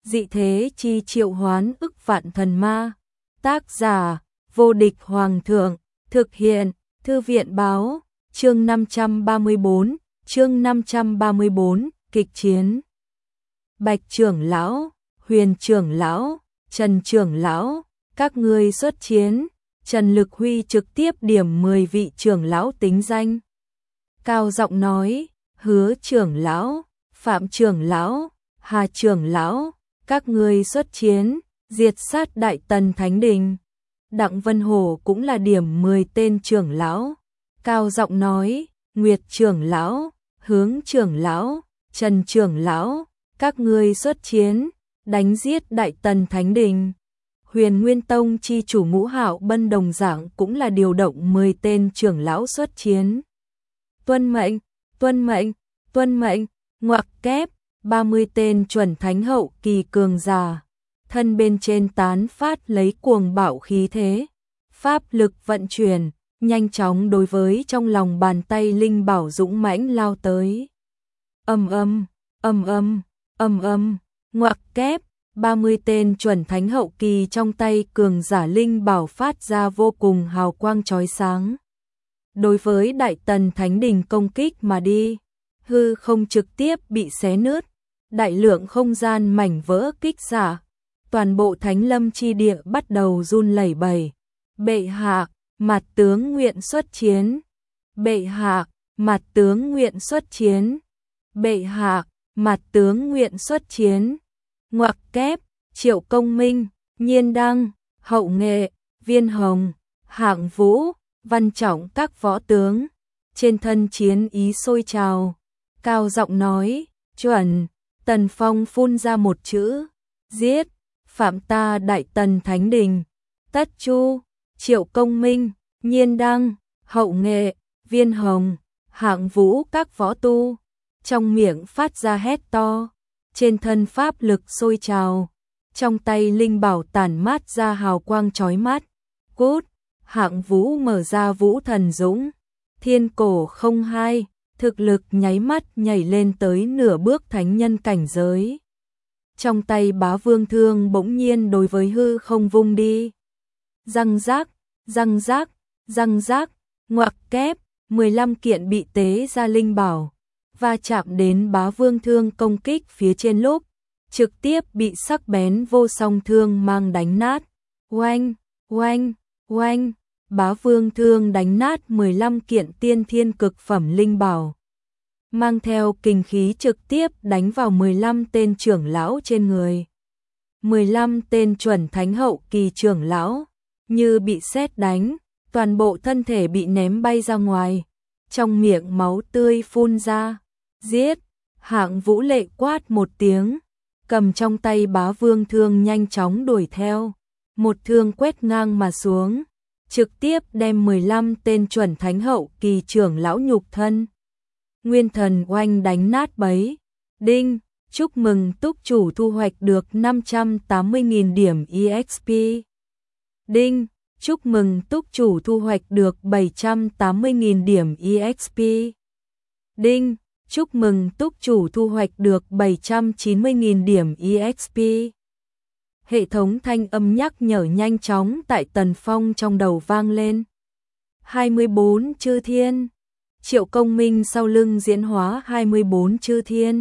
dị thế chi triệu hoán ức vạn thần ma. Tác giả, vô địch hoàng thượng, thực hiện, thư viện báo, chương 534, kịch chiến. Bạch trưởng lão, Huyền trưởng lão, Trần trưởng lão, các ngươi xuất chiến. Trần Lực Huy trực tiếp điểm 10 vị trưởng lão tính danh. Cao giọng nói, Hứa trưởng lão, Phạm trưởng lão, Hà trưởng lão, các ngươi xuất chiến, diệt sát Đại Tần Thánh Đình. Đặng Vân Hổ cũng là điểm 10 tên trưởng lão. Cao giọng nói, Nguyệt trưởng lão, Hướng trưởng lão, Trần trưởng lão, các ngươi xuất chiến, đánh giết Đại Tần Thánh Đình. Huyền Nguyên Tông chi chủ Ngũ Hạo Bân đồng dạng cũng là điều động 10 tên trưởng lão xuất chiến. Tuân mệnh, tuân mệnh, tuân mệnh, ngoặc kép, 30 tên chuẩn thánh hậu kỳ cường giả, thân bên trên tán phát lấy cuồng bạo khí thế, pháp lực vận chuyển, nhanh chóng đối với trong lòng bàn tay linh bảo dũng mãnh lao tới. Ầm ầm, ầm ầm, ầm ầm, ngoặc kép, 30 tên chuẩn thánh hậu kỳ trong tay cường giả linh bảo phát ra vô cùng hào quang chói sáng. Đối với Đại Tần Thánh Đình công kích mà đi, hư không trực tiếp bị xé nứt, đại lượng không gian mảnh vỡ kích xả, toàn bộ Thánh Lâm chi địa bắt đầu run lẩy bẩy. Bệ hạ, Mạt tướng nguyện xuất chiến. Bệ hạ, Mạt tướng nguyện xuất chiến. Bệ hạ, Mạt tướng nguyện xuất chiến. Ngoặc kép, Triệu Công Minh, Nhiên Đăng, Hậu Nghệ, Viên Hồng, Hạng Vũ, Văn Trọng các võ tướng, trên thân chiến ý sôi trào. Cao giọng nói, chuẩn. Tần Phong phun ra một chữ, giết, phạm ta Đại Tần Thánh Đình. Tất Chu, Triệu Công Minh, Nhiên Đăng, Hậu Nghệ, Viên Hồng, Hạng Vũ các võ tu, trong miệng phát ra hét to, trên thân pháp lực sôi trào, trong tay linh bảo tản mát ra hào quang chói mắt. Cút, Hạng Vũ mở ra Vũ Thần Dũng, thiên cổ không hai, thực lực nháy mắt nhảy lên tới nửa bước thánh nhân cảnh giới. Trong tay Bá Vương thương bỗng nhiên đối với hư không vung đi. Răng rác, răng rác, răng rác, ngoặc kép, 15 kiện bị tế ra linh bảo, va chạm đến Bá Vương thương công kích phía trên lúc, trực tiếp bị sắc bén vô song thương mang đánh nát. Oanh, oanh, oanh, Bá Vương thương đánh nát 15 kiện tiên thiên cực phẩm linh bảo, mang theo kình khí trực tiếp đánh vào 15 tên trưởng lão trên người. 15 tên chuẩn thánh hậu kỳ trưởng lão như bị sét đánh, toàn bộ thân thể bị ném bay ra ngoài, trong miệng máu tươi phun ra. Giết! Hạng Vũ lệ quát một tiếng, cầm trong tay Bá Vương thương nhanh chóng đuổi theo, một thương quét ngang mà xuống, trực tiếp đem 15 tên chuẩn thánh hậu kỳ trưởng lão nhục thân nguyên thần oanh đánh nát bấy. Đinh, chúc mừng túc chủ thu hoạch được 580.000 điểm EXP. Đinh, chúc mừng túc chủ thu hoạch được 780.000 điểm EXP. Đinh, chúc mừng túc chủ thu hoạch được 790.000 điểm EXP. Hệ thống thanh âm nhắc nhở nhanh chóng tại Tần Phong trong đầu vang lên. 24 chư thiên. Triệu Công Minh sau lưng diễn hóa 24 chư thiên.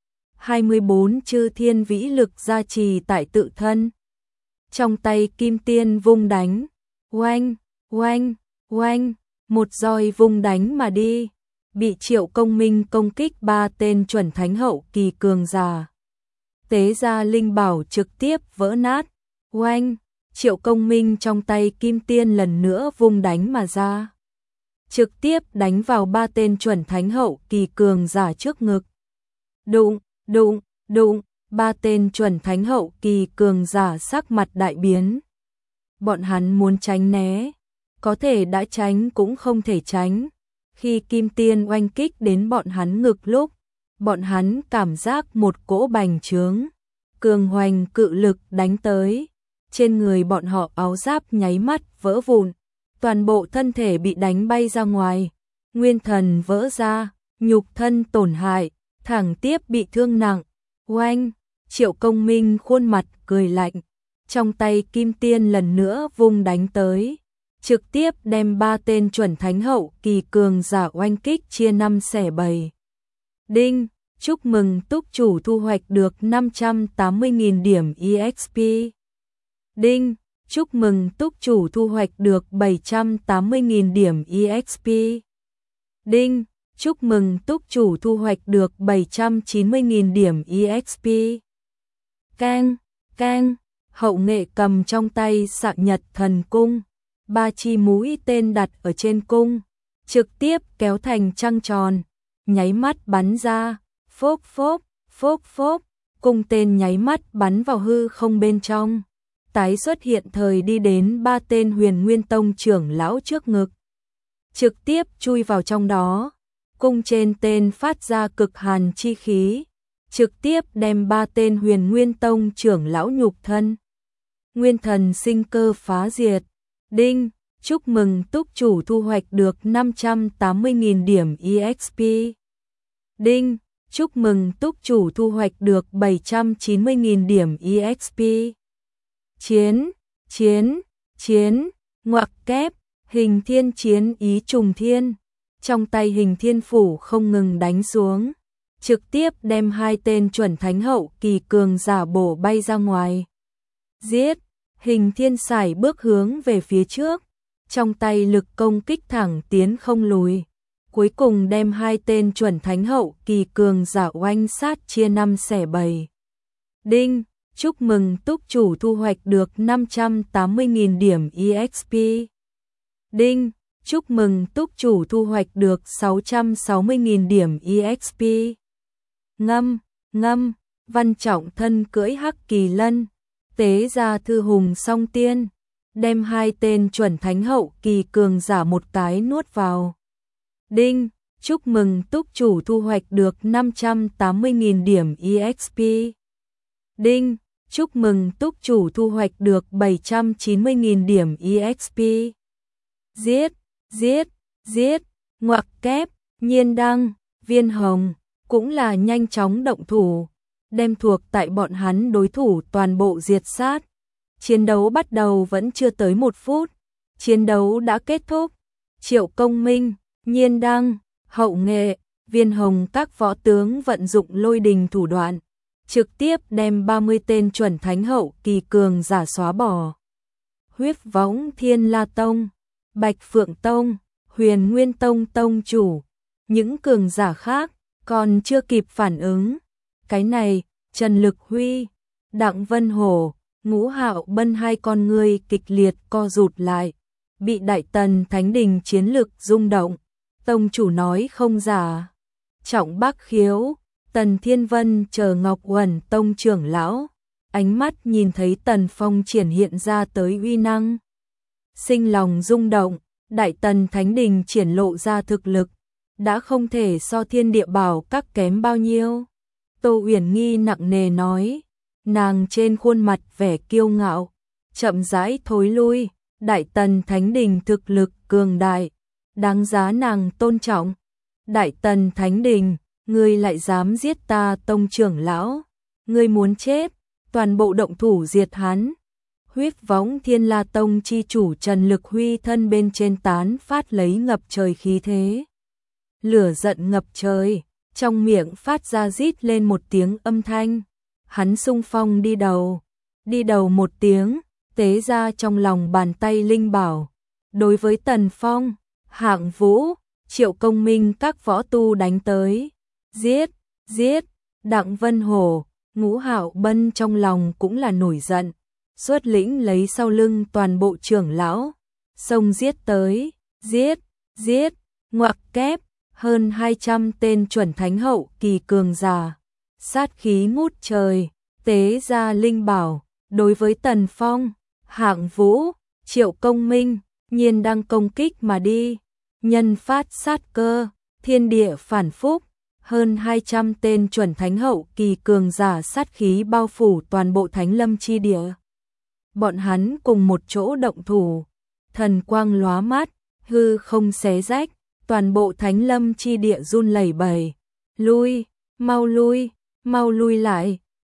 24 chư thiên vĩ lực gia trì tại tự thân. Trong tay kim tiên vung đánh, oanh, oanh, oanh, một roi vung đánh mà đi, bị Triệu Công Minh công kích 3 tên chuẩn thánh hậu kỳ cường giả. Tế ra linh bảo trực tiếp vỡ nát, oanh, Triệu Công Minh trong tay kim tiên lần nữa vung đánh mà ra, trực tiếp đánh vào 3 tên chuẩn thánh hậu kỳ cường giả trước ngực. Đụng, đụng, đụng, 3 tên chuẩn thánh hậu kỳ cường giả sắc mặt đại biến. Bọn hắn muốn tránh né, có thể đã tránh cũng không thể tránh. Khi kim tiên oanh kích đến bọn hắn ngực lúc, bọn hắn cảm giác một cỗ bành trướng, cường hoành cự lực đánh tới. Trên người bọn họ áo giáp nháy mắt vỡ vụn, toàn bộ thân thể bị đánh bay ra ngoài, nguyên thần vỡ ra, nhục thân tổn hại, thẳng tiếp bị thương nặng. Oanh, Triệu Công Minh khuôn mặt cười lạnh, trong tay kim tiên lần nữa vung đánh tới, trực tiếp đem 3 tên chuẩn thánh hậu kỳ cường giả oanh kích chia 5 xẻ 7. Đinh, chúc mừng túc chủ thu hoạch được 580.000 điểm EXP. Đinh, chúc mừng túc chủ thu hoạch được 780.000 điểm EXP. Đinh, chúc mừng túc chủ thu hoạch được 790.000 điểm EXP. Keng, keng, hậu nghệ cầm trong tay Xạ Nhật Thần Cung, 3 chi mũi tên đặt ở trên cung, trực tiếp kéo thành trăng tròn, nháy mắt bắn ra, phốp phốp, phốp phốp, cung tên nháy mắt bắn vào hư không bên trong, tái xuất hiện thời đi đến 3 tên Huyền Nguyên Tông trưởng lão trước ngực, trực tiếp chui vào trong đó, cung trên tên phát ra cực hàn chi khí, trực tiếp đem 3 tên Huyền Nguyên Tông trưởng lão nhục thân. Nguyên thần sinh cơ phá diệt. Đinh, chúc mừng túc chủ thu hoạch được 580.000 điểm EXP. Đinh, chúc mừng túc chủ thu hoạch được 790.000 điểm EXP. Chiến, chiến, chiến, ngoặc kép, hình thiên chiến ý trùng thiên. Trong tay hình thiên phủ không ngừng đánh xuống, trực tiếp đem 2 tên chuẩn thánh hậu kỳ cường giả bổ bay ra ngoài. Giết, hình thiên sải bước hướng về phía trước, trong tay lực công kích thẳng tiến không lùi. Cuối cùng đem 2 tên chuẩn thánh hậu kỳ cường giả oanh sát chia 5 xẻ 7. Đinh, chúc mừng túc chủ thu hoạch được 580.000 điểm EXP. Đinh, chúc mừng túc chủ thu hoạch được 660.000 điểm EXP. Ngâm, ngâm, Văn Trọng thân cưỡi hắc kỳ lân, tế ra thư hùng song tiên, đem 2 tên chuẩn thánh hậu kỳ cường giả một cái nuốt vào. Đinh, chúc mừng túc chủ thu hoạch được 580.000 điểm EXP. Đinh, chúc mừng túc chủ thu hoạch được 790.000 điểm EXP. Giết, giết, giết, ngoặc kép, Nhiên Đăng, Viên Hồng, cũng là nhanh chóng động thủ, đem thuộc tại bọn hắn đối thủ toàn bộ diệt sát. Chiến đấu bắt đầu vẫn chưa tới 1 phút, chiến đấu đã kết thúc. Triệu Công Minh, Nhiên Đăng, Hậu Nghệ, Viên Hồng các võ tướng vận dụng lôi đình thủ đoạn, trực tiếp đem 30 tên chuẩn thánh hậu kỳ cường giả xóa bỏ. Huyết Võng Thiên La Tông, Bạch Phượng Tông, Huyền Nguyên Tông tông chủ, những cường giả khác còn chưa kịp phản ứng. Cái này, Trần Lực Huy, Đặng Vân Hổ, Ngũ Hạo Bân 2 con ngươi kịch liệt co rụt lại, bị Đại Tần Thánh Đình chiến lực rung động. Tông chủ nói không giả. Trọng Bắc Khiếu, Tần Thiên Vân chờ Ngọc Uẩn tông trưởng lão, ánh mắt nhìn thấy Tần Phong triển hiện ra tới uy năng, sinh lòng rung động. Đại Tần Thánh Đình triển lộ ra thực lực, đã không thể so Thiên Địa Bảo các kém bao nhiêu. Tô Uyển Nghi nặng nề nói, nàng trên khuôn mặt vẻ kiêu ngạo, chậm rãi thối lui. Đại Tần Thánh Đình thực lực cường đại, đáng giá nàng tôn trọng. Đại Tần Thánh Đình, ngươi lại dám giết ta tông trưởng lão, ngươi muốn chết, toàn bộ động thủ diệt hắn. Huyết Võng Thiên La Tông chi chủ Trần Lực Huy thân bên trên tán phát lấy ngập trời khí thế. Lửa giận ngập trời, trong miệng phát ra rít lên một tiếng âm thanh. Hắn xung phong đi đầu một tiếng, tế ra trong lòng bàn tay linh bảo. Đối với Tần Phong, Hạng Vũ, Triệu Công Minh các võ tu đánh tới. Giết, giết, Đặng Vân Hổ, Ngũ Hạo Bân trong lòng cũng là nổi giận. Xuất lĩnh lấy sau lưng toàn bộ trưởng lão, xông giết tới, giết, giết, ngoặc kép, hơn 200 tên chuẩn thánh hậu kỳ cường giả, sát khí ngút trời, tế ra linh bảo. Đối với Tần Phong, Hạng Vũ, Triệu Công Minh, Nhiên đang công kích mà đi, nhân phát sát cơ, thiên địa phản phúc, hơn 200 tên chuẩn thánh hậu kỳ cường giả sát khí bao phủ toàn bộ Thánh Lâm chi địa. Bọn hắn cùng một chỗ động thủ, thần quang lóa mắt, hư không xé rách, toàn bộ Thánh Lâm chi địa run lẩy bẩy. Lui, mau lui lại.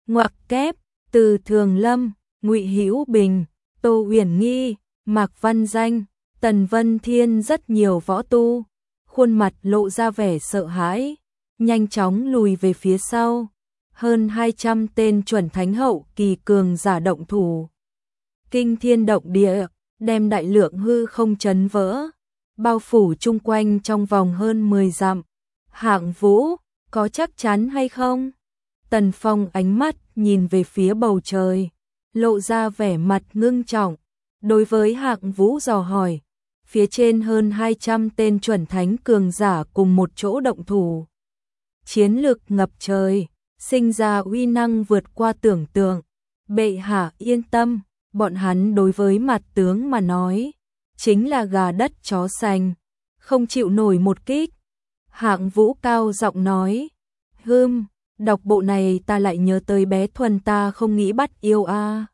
Ngoặc kép, Từ Thường Lâm, Ngụy Hữu Bình, Tô Uyển Nghi, Mạc Văn Danh, Tần Vân Thiên, rất nhiều võ tu, khuôn mặt lộ ra vẻ sợ hãi, nhanh chóng lùi về phía sau. Hơn 200 tên chuẩn thánh hậu kỳ cường giả động thủ. Kinh thiên động địa, đem đại lượng hư không chấn vỡ, bao phủ chung quanh trong vòng hơn 10 dặm. Hạng Vũ, có chắc chắn hay không? Tần Phong ánh mắt nhìn về phía bầu trời, lộ ra vẻ mặt ngưng trọng. Đối với Hạng Vũ dò hỏi, phía trên hơn 200 tên chuẩn thánh cường giả cùng một chỗ động thủ. Chiến lực ngập trời, sinh ra uy năng vượt qua tưởng tượng. Bệ hạ yên tâm, bọn hắn đối với mặt tướng mà nói, chính là gà đất chó sành, không chịu nổi một kích. Hạng Vũ cao giọng nói, đọc bộ này ta lại nhớ tới bé Thuần ta không nghĩ bắt yêu a.